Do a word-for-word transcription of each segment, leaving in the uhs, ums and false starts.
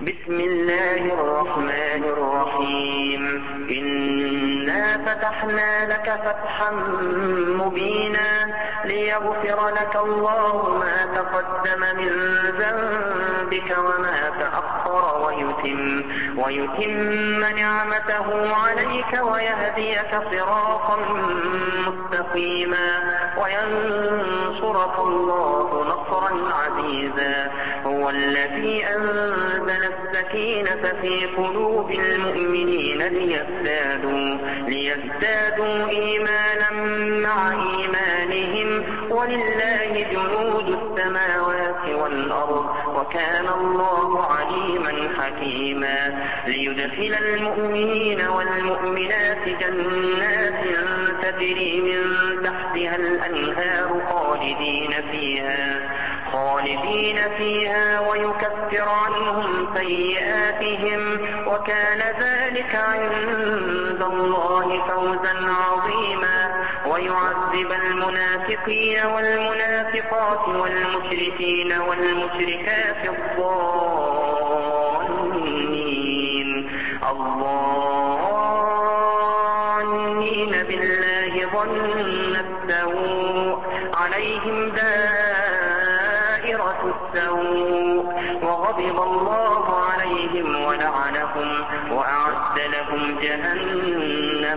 بسم الله الرحمن الرحيم إنا فتحنا لك فتحا مبينا ليغفر لك الله ما تقدم من ذنبك وما تأخر ويتم, ويتم نعمته عليك ويهديك صراطا مستقيما وينصرك الله نصرا عزيزا. هو الذي أنزل السكينة في قلوب المؤمنين ليزدادوا, ليزدادوا إيمانا مع إيمانهم ولله جنود السماوات والأرض وكان الله عليما حكيما. ليدخل المؤمنين والمؤمنات جنات تجري من تحتها الأنهار خالدين فيها, خالدين فيها ويكفر عنهم سيئاتهم وكان ذلك عند الله فوزا عظيما. ويعذب المنافقين والمنافقات والمشركين والمشركات الظانين الظانين بالله ظن السوء عليهم دائرة السوء وغضب الله عليهم ولعنهم وأعد لهم جهنم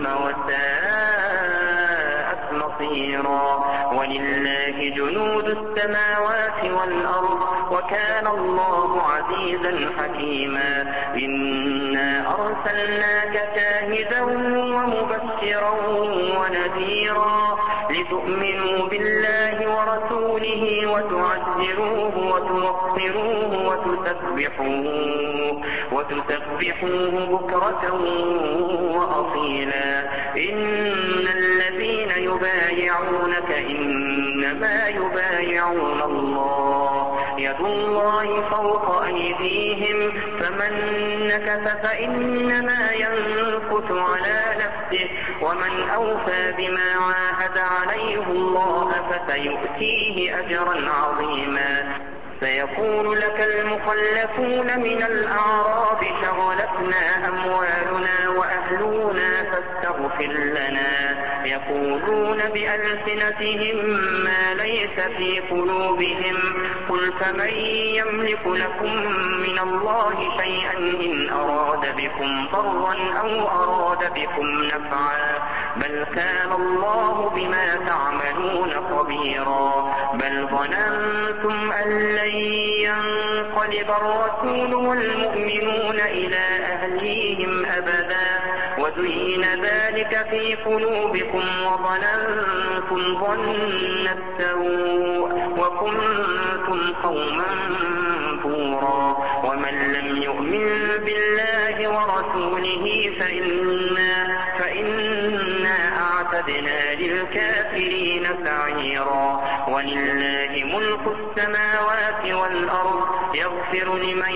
وساءت مصيرا. ولله جنود السماوات والأرض وكان الله عزيزا حكيما. إنا أرسلناك شاهدا ومبشرا ونذيرا لتؤمنوا بالله ورسوله وتعزروه وتوقروه وتسبحوه, وتسبحوه بكرة وأصيلا. إن الذين يبايعونك إنما يبايعون الله يد الله فوق أيديهم فمن نكث فإنما ينكث على نفسه ومن أوفى بما عاهد عليه الله فسيؤتيه أجرا عظيما. سيقول لك المخلفون من الأعراب شغلتنا أموالنا وأهلنا فاستغفر لنا. يقولون بألسنتهم ما ليس في قلوبهم قل فمن يملك لكم من الله شيئا إن أراد بكم ضرا أو أراد بكم نفعا بل كان الله بما تعملون خبيرا. بل ظننتم أن لن ينقلب الرسول والمؤمنون إلى أهليهم أبدا وزين ذلك في قلوبكم وظننتم ظن السوء وكنتم قوما بورا. ومن لم يؤمن بالله ورسوله فإنا, فإنا أعتدنا للكافرين سعيرا. ولله ملك السماوات والأرض يغفر لمن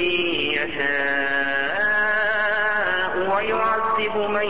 يشاء ويعذب من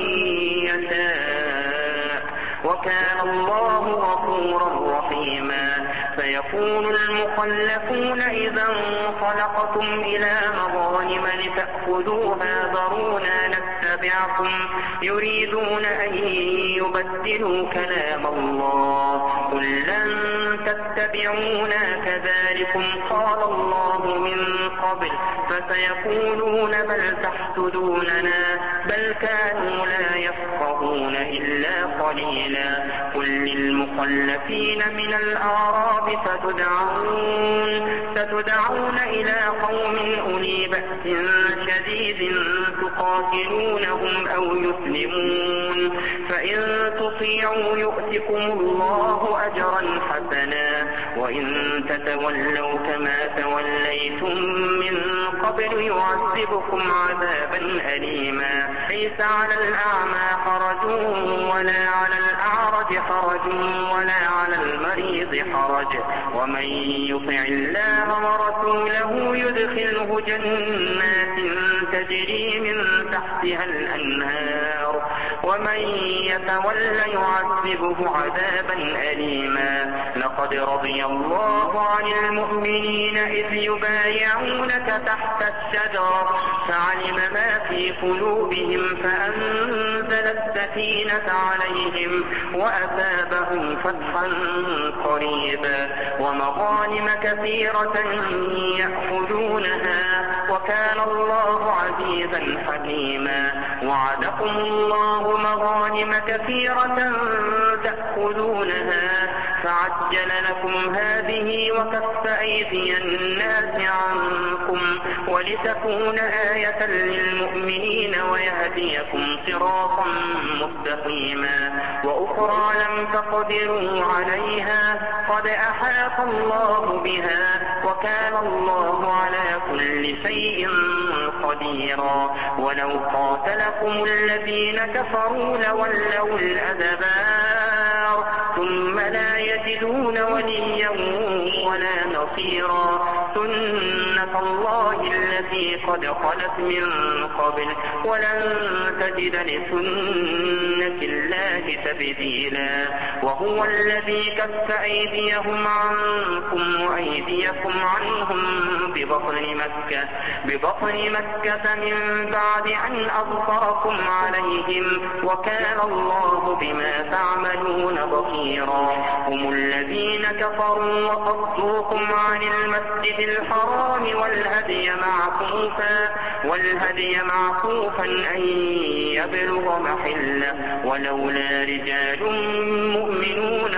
يشاء وكان الله غفورا رحيما. فيقول المخلفون إذا انطلقتم إلى مغانم لتأخذوها ذرونا نتبعكم يريدون أن يبدلوا كلام الله قل لن تتبعونا كذلكم قال الله من قبل فسيقولون بل تحسدوننا بل كانوا لا يفقهون إلا قليلا. قل للمخلفين من الأعراب ستدعون, ستدعون إلى قوم أولي بأس شديد تقاتلونهم أو يسلمون فإن تطيعوا يؤتكم الله أجرا حسنا وإن تتولوا كما توليتم من قبل يعذبكم عذابا أليما. ليس على الأعمى حرج ولا على الأعرج حرج ولا على المريض حرج ومن يطع الله ورسوله يدخله جنات تجري من تحتها الأنهار ومن يتولى يعذبه عذابا أليما. لقد رضي الله عن المؤمنين إذ يبايعونك تحت تحت الشجرة فعلم ما في قلوبهم فأنزل السكينة عليهم وأثابهم فتحا قريبا ومغانم كثيرة يأخذونها وكان الله عزيزا حكيما. وعدكم الله مغانم كثيرة تأخذونها فعجل لكم هذه وكف أيدي الناس عنكم ولتكون آية للمؤمنين ويهديكم صراطا مستقيما. وأخرى لم تقدروا عليها قد أحاط الله بها وكان الله على كل شيء قديرا. ولو قاتلكم الذين كفروا لولوا الأدبار ثم لا يجدون وليا ولا نصيرا. سنة الله التي قد خلت من قبل ولن تجد لسنة الله تبديلا. وهو الذي كف أيديهم عنكم وأيديكم عنهم ببطن مكة ببطن مكة من بعد أن أظفركم عليهم وكان الله بما تعملون بصيرا. هم الذين كفروا وصدوكم عن المسجد الحرام والهدي معكوفا والهدي معكوفا أن يبلغ محله ولولا رجال مؤمنون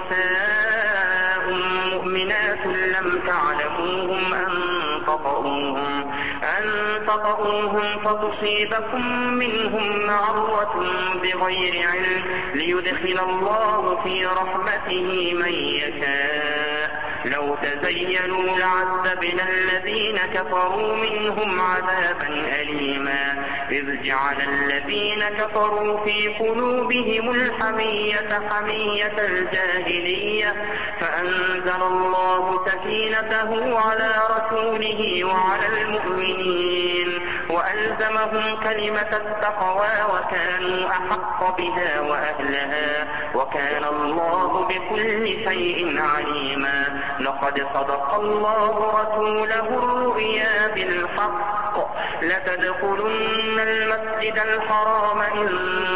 ونساء مؤمنات لم تعلموهم أن تطؤوهم أن تطؤوهم فتصيبكم منهم معرة بغير علم ليدخل الله في رحمته من يشاء. لو تزينوا لعذبنا الذين كفروا منهم عذابا أليما. إذ جعل الذين كفروا في قلوبهم الحمية حمية الجاهلية فأنزل الله سكينته على رسوله وعلى المؤمنين وألزمهم كلمة التقوى وكانوا أحق بها وأهلها وكان الله بكل شيء عليما. لقد صدق الله رسوله الرؤيا بالحق لتدخلن المسجد الحرام إن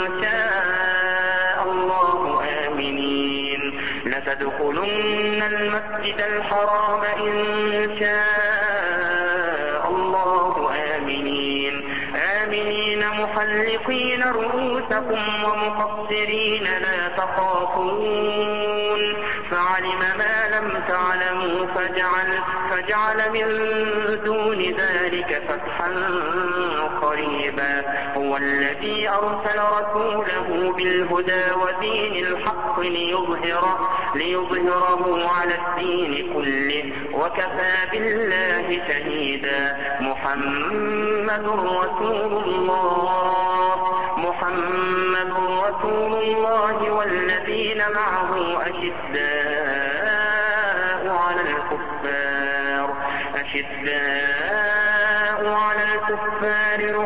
شاء الله آمنين لتدخلن المسجد الحرام إن شاء الله آمنين آمنين محلقين رؤوسكم ومقصرين لا تخافون فعلم ما لم تعلموا فجعل, فجعل من دون ذلك فتحا قريبا. هو الذي أرسل رسوله بالهدى ودين الحق ليظهره, ليظهره على الدين كله وكفى بالله شهيدا. محمد رسول الله محمد رسول الله والذين معه أشداء على الكفار أشداء على الكفار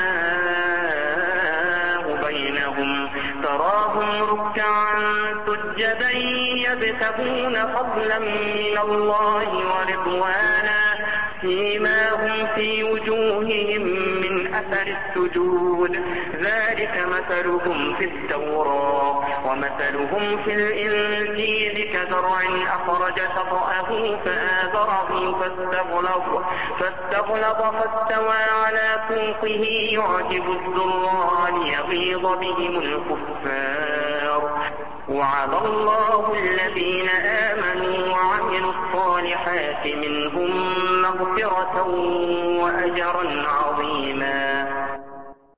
رحماء بينهم تراهم ركعا سجدا يبتغون فضلا من الله ورضوانا سيماهم في وجوههم من أثر السجود ذلك مثلهم في التوراة ومثلهم في الإنجيل كزرع أخرج شطأه فآزره فاستغلظ فاستغلظ فاستوى على سوقه يعجب الزراع ليغيظ بهم الكفار. وعد الله الذين آمنوا وعملوا الصالحات منهم مغفرة وأجرا عظيما.